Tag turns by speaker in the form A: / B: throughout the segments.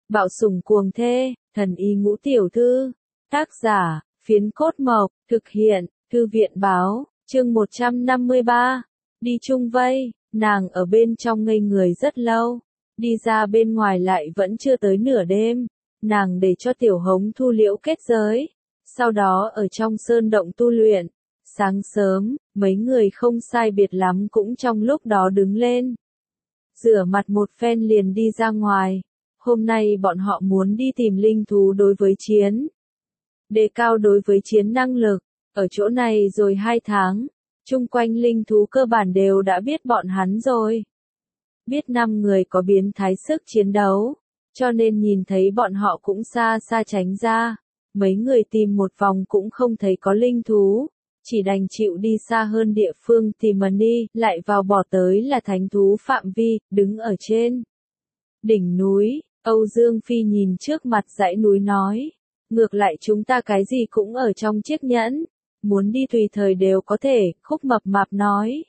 A: Bạo sủng cuồng thê, thần y ngũ tiểu thư. Tác giả, Phiến Cốt Mộc, thực hiện, Thư viện báo, chương 153. Đi chung vây, nàng ở bên trong ngây người rất lâu. Đi ra bên ngoài lại vẫn chưa tới nửa đêm. Nàng để cho Tiểu Hống thu liễu kết giới. Sau đó ở trong sơn động tu luyện. Sáng sớm, mấy người không sai biệt lắm cũng trong lúc đó đứng lên. Rửa mặt một phen liền đi ra ngoài. Hôm nay bọn họ muốn đi tìm linh thú đối với chiến. Đề cao đối với chiến năng lực. Ở chỗ này rồi 2 tháng. Chung quanh linh thú cơ bản đều đã biết bọn hắn rồi. Biết 5 người có biến thái sức chiến đấu. Cho nên nhìn thấy bọn họ cũng xa xa tránh ra. Mấy người tìm một vòng cũng không thấy có linh thú. Chỉ đành chịu đi xa hơn địa phương tìm Mani, lại vào bỏ tới là thánh thú phạm vi, đứng ở trên đỉnh núi. Âu Dương Phi nhìn trước mặt dãy núi nói. Ngược lại chúng ta cái gì cũng ở trong chiếc nhẫn. Muốn đi tùy thời đều có thể, Khúc Mập Mạp nói.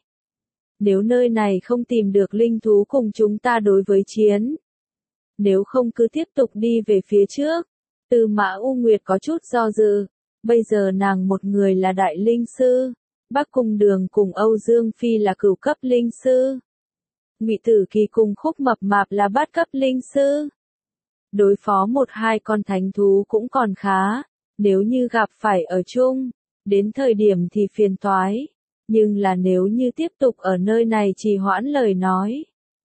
A: Nếu nơi này không tìm được linh thú cùng chúng ta đối với chiến. Nếu không cứ tiếp tục đi về phía trước. Tư Mã U Nguyệt có chút do dự. Bây giờ nàng một người là đại linh sư. Bắc Cung Đường cùng Âu Dương Phi là cửu cấp linh sư. Ngụy Tử Kỳ cùng Khúc Mập Mạp là bát cấp linh sư. Đối phó 1-2 con thánh thú cũng còn khá. Nếu như gặp phải ở chung, đến thời điểm thì phiền toái. Nhưng là nếu như tiếp tục ở nơi này trì hoãn lời nói.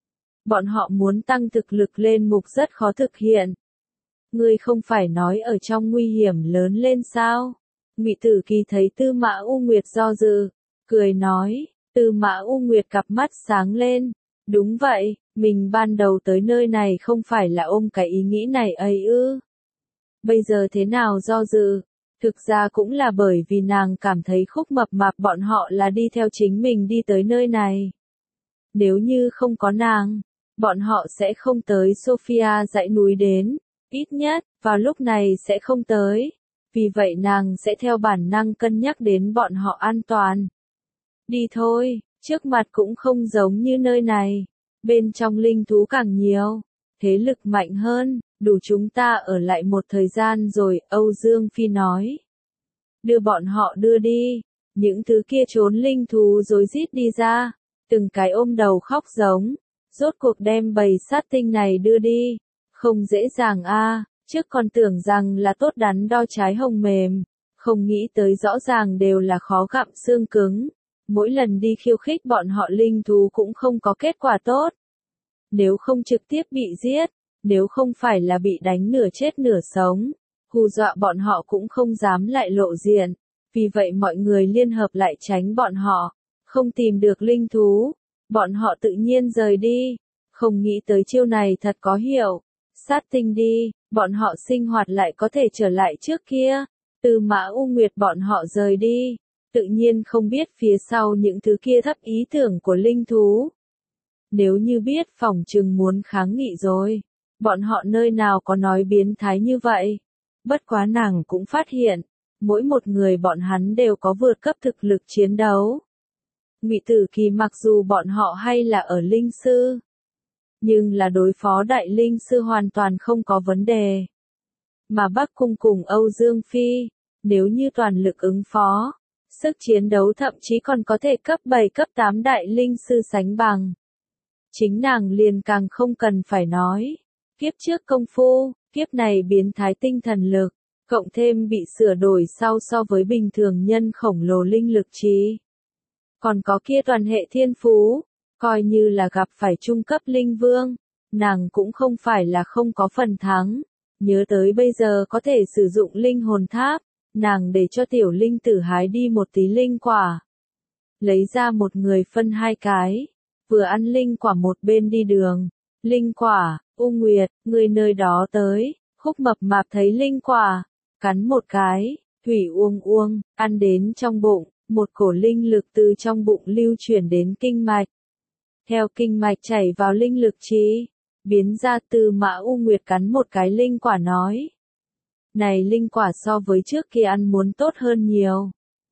A: Bọn họ muốn tăng thực lực lên mục rất khó thực hiện. Ngươi không phải nói ở trong nguy hiểm lớn lên sao? Ngụy Tử Kỳ thấy Tư Mã U Nguyệt do dự, cười nói. Tư Mã U Nguyệt cặp mắt sáng lên. Đúng vậy, mình ban đầu tới nơi này không phải là ôm cái ý nghĩ này ấy ư. Bây giờ thế nào do dự? Thực ra cũng là bởi vì nàng cảm thấy Khúc Mập Mạp bọn họ là đi theo chính mình đi tới nơi này. Nếu như không có nàng, bọn họ sẽ không tới Sophia dãy núi đến. Ít nhất, vào lúc này sẽ không tới. Vì vậy nàng sẽ theo bản năng cân nhắc đến bọn họ an toàn. Đi thôi, trước mặt cũng không giống như nơi này. Bên trong linh thú càng nhiều. Thế lực mạnh hơn, đủ chúng ta ở lại một thời gian rồi, Âu Dương Phi nói. Đưa bọn họ đưa đi. Những thứ kia trốn linh thú rối rít đi ra. Từng cái ôm đầu khóc giống. Rốt cuộc đem bầy sát tinh này đưa đi. Không dễ dàng a, trước còn tưởng rằng là tốt đắn đo trái hồng mềm, không nghĩ tới rõ ràng đều là khó gặm xương cứng. Mỗi lần đi khiêu khích bọn họ linh thú cũng không có kết quả tốt. Nếu không trực tiếp bị giết, nếu không phải là bị đánh nửa chết nửa sống, hù dọa bọn họ cũng không dám lại lộ diện. Vì vậy mọi người liên hợp lại tránh bọn họ, không tìm được linh thú, bọn họ tự nhiên rời đi. Không nghĩ tới chiêu này thật có hiệu. Sát tinh đi, bọn họ sinh hoạt lại có thể trở lại trước kia. Tư Mã U Nguyệt bọn họ rời đi, tự nhiên không biết phía sau những thứ kia thấp ý tưởng của linh thú. Nếu như biết phỏng chừng muốn kháng nghị rồi, bọn họ nơi nào có nói biến thái như vậy. Bất quá nàng cũng phát hiện, mỗi một người bọn hắn đều có vượt cấp thực lực chiến đấu. Ngụy Tử Kỳ mặc dù bọn họ hay là ở linh sư, nhưng là đối phó đại linh sư hoàn toàn không có vấn đề. Mà Bắc Cung cùng Âu Dương Phi, nếu như toàn lực ứng phó, sức chiến đấu thậm chí còn có thể cấp 7 cấp 8 đại linh sư sánh bằng. Chính nàng liền càng không cần phải nói. Kiếp trước công phu, kiếp này biến thái tinh thần lực, cộng thêm bị sửa đổi sau so với bình thường nhân khổng lồ linh lực trí. Còn có kia toàn hệ thiên phú. Coi như là gặp phải trung cấp linh vương, nàng cũng không phải là không có phần thắng. Nhớ tới bây giờ có thể sử dụng linh hồn tháp, nàng để cho tiểu linh tử hái đi một tí linh quả. Lấy ra một người phân 2 cái, vừa ăn linh quả một bên đi đường. Linh quả, U Nguyệt, người nơi đó tới. Khúc Mập Mạp thấy linh quả, cắn một cái, thủy uông uông, ăn đến trong bụng, một cổ linh lực từ trong bụng lưu chuyển đến kinh mạch. Theo kinh mạch chảy vào linh lực trí, biến ra. Tư Mã U Nguyệt cắn một cái linh quả nói. Này linh quả so với trước kia ăn muốn tốt hơn nhiều.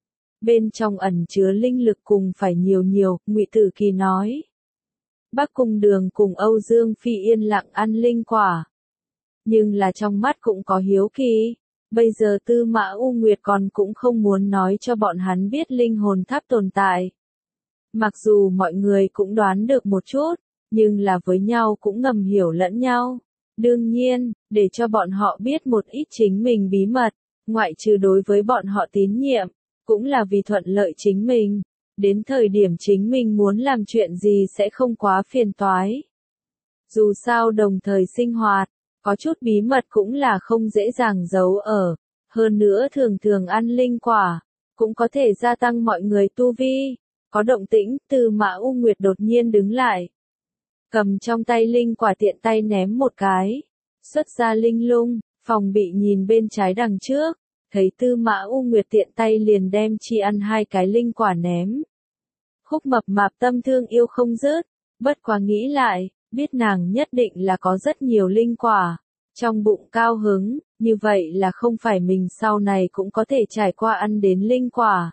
A: Bên trong ẩn chứa linh lực cùng phải nhiều, Ngụy Tử Kỳ nói. Bắc Cung Đường cùng Âu Dương Phi yên lặng ăn linh quả. nhưng là trong mắt cũng có hiếu kỳ. Bây giờ Tư Mã U Nguyệt còn cũng không muốn nói cho bọn hắn biết linh hồn tháp tồn tại. Mặc dù mọi người cũng đoán được một chút, nhưng là với nhau cũng ngầm hiểu lẫn nhau. Đương nhiên, để cho bọn họ biết một ít chính mình bí mật, ngoại trừ đối với bọn họ tín nhiệm, cũng là vì thuận lợi chính mình. Đến thời điểm chính mình muốn làm chuyện gì sẽ không quá phiền toái. Dù sao đồng thời sinh hoạt, có chút bí mật cũng là không dễ dàng giấu ở. Hơn nữa thường thường ăn linh quả, cũng có thể gia tăng mọi người tu vi. Có động tĩnh, Tư Mã U Nguyệt đột nhiên đứng lại. Cầm trong tay linh quả tiện tay ném một cái. Xuất ra linh lung, phòng bị nhìn bên trái đằng trước. Thấy Tư Mã U Nguyệt tiện tay liền đem chi ăn 2 cái linh quả ném. Khúc Mập Mạp tâm thương yêu không dứt, bất quá nghĩ lại, biết nàng nhất định là có rất nhiều linh quả. Trong bụng cao hứng, như vậy là không phải mình sau này cũng có thể trải qua ăn đến linh quả.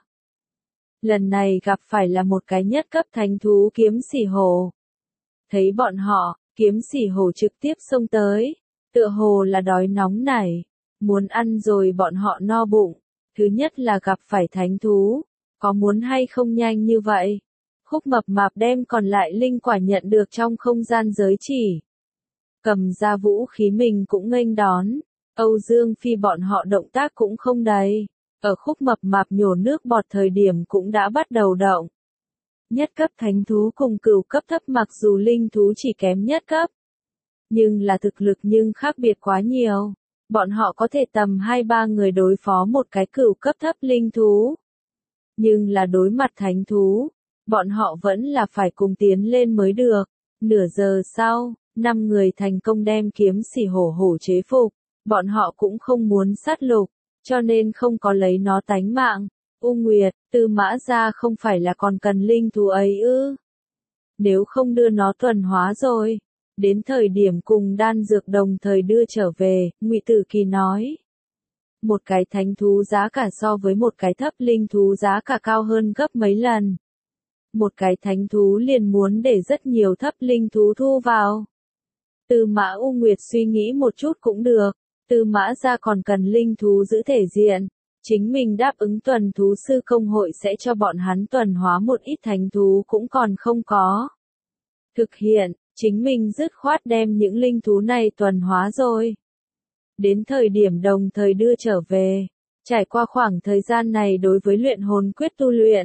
A: Lần này gặp phải là một cái nhất cấp thánh thú kiếm sỉ hổ. Thấy bọn họ, kiếm sỉ hổ trực tiếp xông tới, tựa hồ là đói nóng nảy, muốn ăn rồi bọn họ no bụng. Thứ nhất là gặp phải thánh thú, có muốn hay không nhanh như vậy. Khúc Mập Mạp đem còn lại linh quả nhận được trong không gian giới chỉ. Cầm ra vũ khí mình cũng nghênh đón. Âu Dương Phi bọn họ động tác cũng không đầy. Ở Khúc Mập Mạp nhổ nước bọt thời điểm cũng đã bắt đầu động. Nhất cấp thánh thú cùng cửu cấp thấp mặc dù linh thú chỉ kém nhất cấp. Nhưng là thực lực nhưng khác biệt quá nhiều. Bọn họ có thể tầm 2-3 người đối phó một cái cửu cấp thấp linh thú. Nhưng là đối mặt thánh thú, bọn họ vẫn là phải cùng tiến lên mới được. Nửa giờ sau, 5 người thành công đem kiếm sỉ hổ chế phục. Bọn họ cũng không muốn sát lục, cho nên không có lấy nó tánh mạng. U Nguyệt, Tư Mã gia không phải là còn cần linh thú ấy ư? Nếu không đưa nó thuần hóa rồi, đến thời điểm cùng đan dược đồng thời đưa trở về, Ngụy Tử Kỳ nói. Một cái thánh thú giá cả so với một cái thấp linh thú giá cả cao hơn gấp mấy lần. Một cái thánh thú liền muốn để rất nhiều thấp linh thú thu vào. Tư Mã U Nguyệt suy nghĩ một chút cũng được. Tư Mã gia còn cần linh thú giữ thể diện. Chính mình đáp ứng tuần thú sư công hội sẽ cho bọn hắn tuần hóa một ít thánh thú cũng còn không có. Thực hiện, chính mình dứt khoát đem những linh thú này tuần hóa rồi. Đến thời điểm đồng thời đưa trở về. Trải qua khoảng thời gian này đối với luyện hồn quyết tu luyện.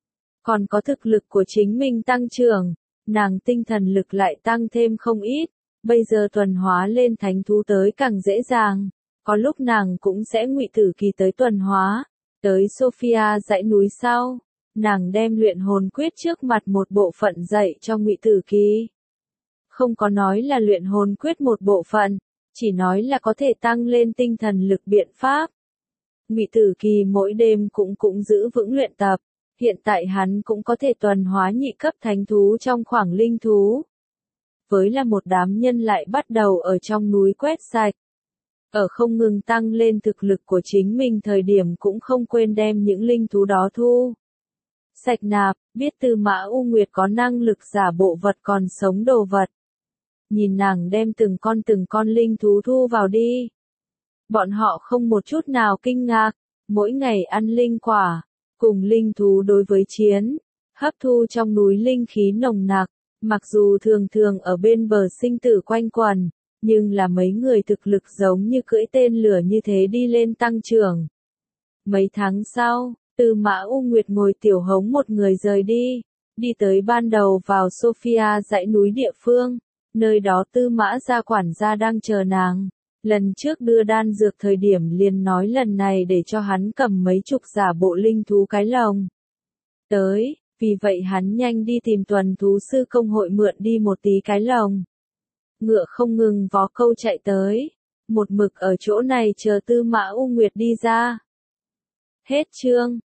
A: Còn có thực lực của chính mình tăng trưởng. Nàng tinh thần lực lại tăng thêm không ít. Bây giờ tuần hóa lên thánh thú tới càng dễ dàng. Có lúc nàng cũng sẽ Ngụy Tử Kỳ tới tuần hóa. Tới Sophia dãy núi sau. Nàng đem luyện hồn quyết trước mặt một bộ phận dạy cho Ngụy Tử Kỳ. Không có nói là luyện hồn quyết một bộ phận. Chỉ nói là có thể tăng lên tinh thần lực biện pháp. Ngụy Tử Kỳ mỗi đêm cũng giữ vững luyện tập. Hiện tại hắn cũng có thể tuần hóa nhị cấp thánh thú trong khoảng linh thú. Với là một đám nhân lại bắt đầu ở trong núi quét sạch. Ở không ngừng tăng lên thực lực của chính mình thời điểm cũng không quên đem những linh thú đó thu. Sạch nạp, biết Tư Mã U Nguyệt có năng lực giả bộ vật còn sống đồ vật. Nhìn nàng đem từng con linh thú thu vào đi. Bọn họ không một chút nào kinh ngạc, mỗi ngày ăn linh quả, cùng linh thú đối với chiến, hấp thu trong núi linh khí nồng nặc, mặc dù thường thường ở bên bờ sinh tử quanh quẩn, nhưng là mấy người thực lực giống như cưỡi tên lửa như thế đi lên tăng trưởng. Mấy tháng sau, Tư Mã U Nguyệt ngồi tiểu hống một người rời đi tới ban đầu vào Sophia dãy núi địa phương, nơi đó Tư Mã gia quản gia đang chờ nàng. Lần trước đưa đan dược thời điểm liền nói lần này để cho hắn cầm mấy chục giả bộ linh thú cái lồng. Tới, vì vậy hắn nhanh đi tìm tuần thú sư công hội mượn đi một tí cái lồng. Ngựa không ngừng vó câu chạy tới, một mực ở chỗ này chờ Tư Mã U Nguyệt đi ra. Hết chương.